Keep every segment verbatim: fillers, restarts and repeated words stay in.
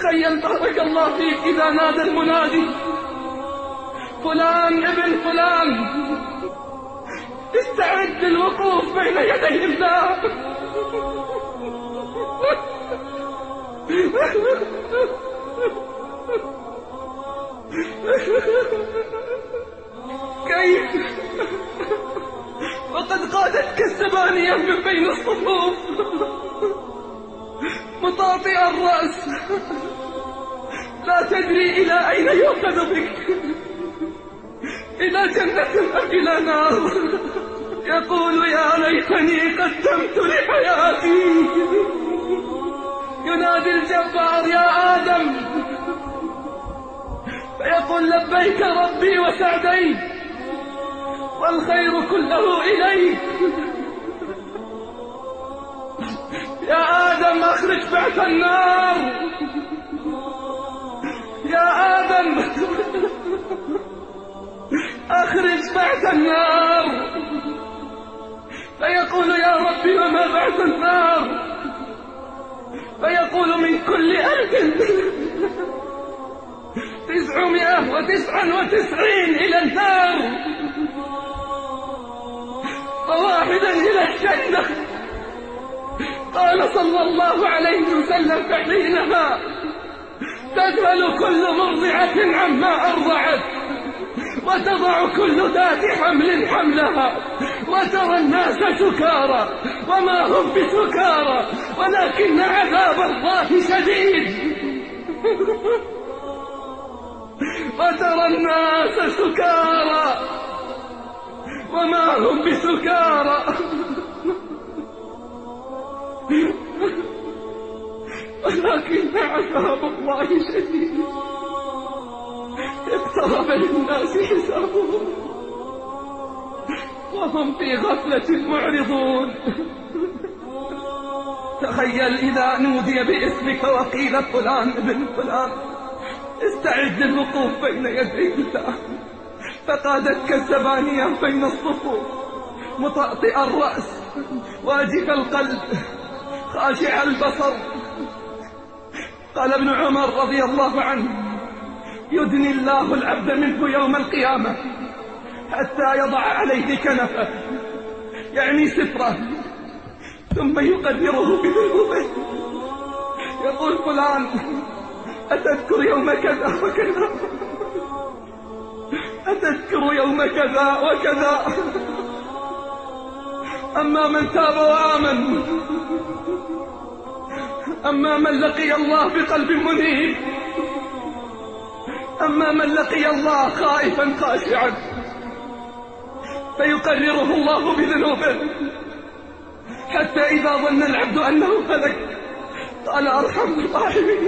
تخيل بارك الله فيك إذا نادى المنادي فلان ابن فلان استعد للوقوف بين يدي الله. كيف وقد قادتك الزبانية من بين الصفوف مطاطئ الرأس لا تدري إلى أين يؤخذ بك، إلى جنة أم إلى نار. يقول يا ليتني قدمت لحياتي. ينادي الجبار يا آدم فيقول لبيك ربي وسعديك والخير كله إليك. يا آدم أخرج بعث النار. يا آدم أخرج بعث النار. فيقول يا ربي وما بعث النار؟ فيقول من كل ألف تسعمائة وتسعة وتسعين إلى النار وواحدا إلى الجنة. قال صلى الله عليه وسلم فحينها تذهل كل مرضعة عما أرضعت وتضع كل ذات حمل حملها وترى الناس سكارى وما هم بسكارى ولكن عذاب الله شديد. وترى الناس سكارى وما هم بسكارى ولكن عذاب الله شديد. اقترب للناس حسابهم وهم في غفلة معرضون. تخيل إذا نودي باسمك وقيل فلان ابن فلان استعد للوقوف بين يدي الله، فقادتك الزبانية بين الصفوف مطأطئ الرأس واجف القلب خاشع البصر. قال ابن عمر رضي الله عنه يدني الله العبد منه يوم القيامة حتى يضع عليه كنفه يعني ستره ثم يقدره بذنوبه. يقول فلان أتذكر يوم كذا وكذا، أتذكر يوم كذا وكذا. أما من تاب وآمن، أما من لقي الله بقلب منيب، أما من لقي الله خائفا خاشعا فيقرره الله بذنوبه حتى إذا ظن العبد أنه هلك قال أرحم الراحمين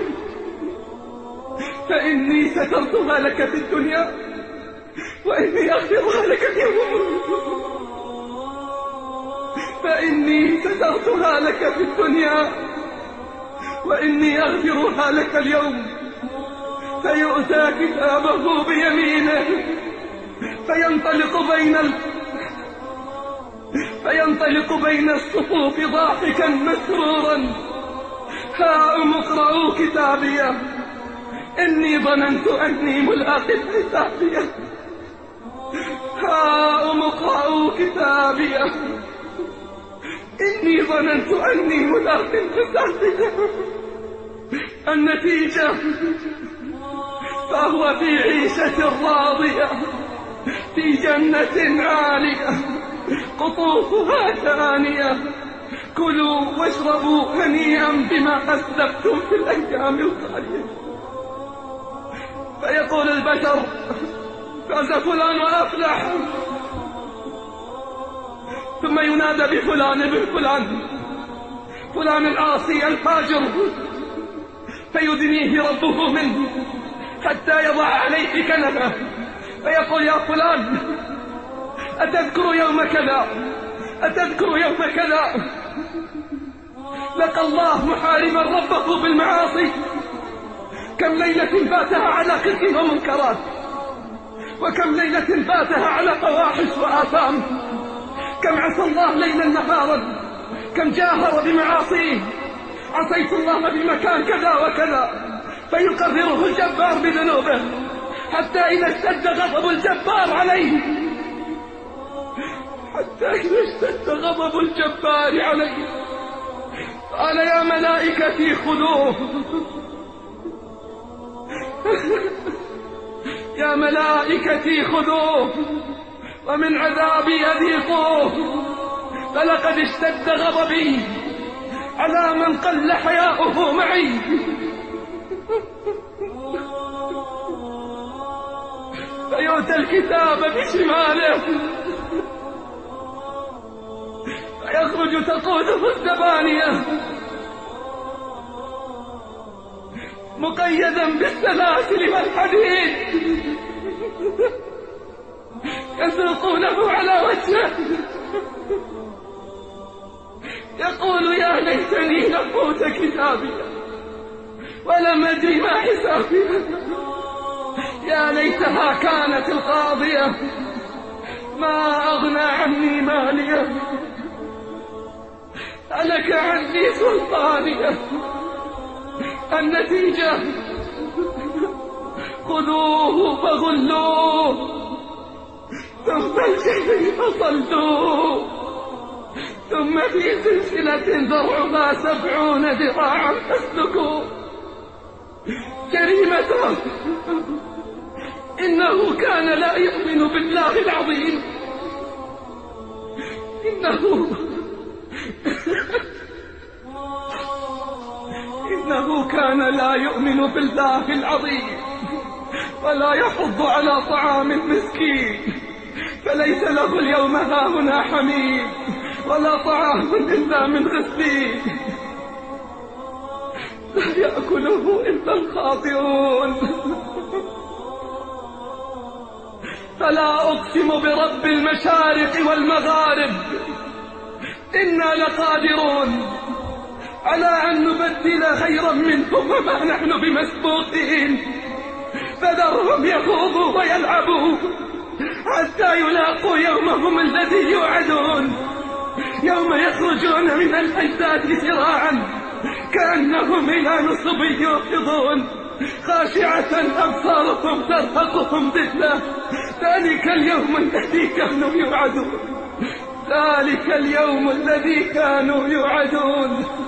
فإني سترتها لك في الدنيا وإني أغفرها لك اليوم. فإني سترتها لك في الدنيا وإني أغفرها لك اليوم. فيؤتى كتابه بيمينه فينطلق بين ال... فينطلق بين الصفوف ضاحكا مسرورا هاؤم اقرءوا كتابيه إني ظننت أني ملاق حسابيه. هاؤم اقرءوا كتابيه إني ظننت أني ملاق حسابيه. النتيجة فهو في عيشة راضية في جنة عالية قطوفها دانية. كلوا واشربوا هنيئا بما أسلفتم في الأيام الخالية. فيقول البشر فاز فلان وأفلح، ثم ينادى بفلان ابن فلان فلان العاصي الفاجر فيدنيه ربه منه حتى يضع عليه كنفه فيقول يا فلان أتذكر يوم كذا، أتذكر يوم كذا. لقى الله محاربا ربه بالمعاصي، كم ليلة فاتها على خلق ومنكرات، وكم ليلة فاتها على فواحش وآثام. كم عصى الله ليلا نهارا، كم جاهر بمعاصيه. عصيت الله بمكان كذا وكذا، فيقرره الجبار بذنوبه، حتى إذا اشتد غضب الجبار عليه حتى إذا اشتد غضب الجبار عليه قال يا ملائكتي خذوه يا ملائكتي خذوه ومن عذابي أذيقوه، فلقد اشتد غضبي على من قل حياؤه معي. فيؤتى الكتاب بشماله فيخرج تقوده الزبانية مقيدا بالسلاسل والحديد، يسوقونه على وجهه يقول يا ليتني لم أوت كتابي ولم أدري ما حسابي، يا ليتها كانت القاضية ما أغنى عني مالية، هلك عني سلطانية. النتيجة خذوه فغلوه ثم الجحيم صلوه ثم في سلسلة ذرعها سبعون ذراعا فاسلكوه. جريمته إنه كان لا يؤمن بالله العظيم، إنه إنه كان لا يؤمن بالله العظيم ولا يحض على طعام المسكين، فليس له اليوم هاهنا حميم ولا طعام إلا من غسلين لا يأكله إلا الخاطئون. فلا أقسم برب المشارق والمغارب إنا لقادرون على أن نبدل خيرا منهم وما نحن بمسبوقين، فذرهم يخوضوا ويلعبوا حتى يلاقوا يومهم الذي يوعدون، يوم يخرجون من الأجداث سراعا كأنهم إلى نصب يوقظون، خاشعة أبصارهم ترهقهم ذلة. ذلك اليوم الذي كانوا يوعدون ذلك اليوم الذي كانوا يوعدون.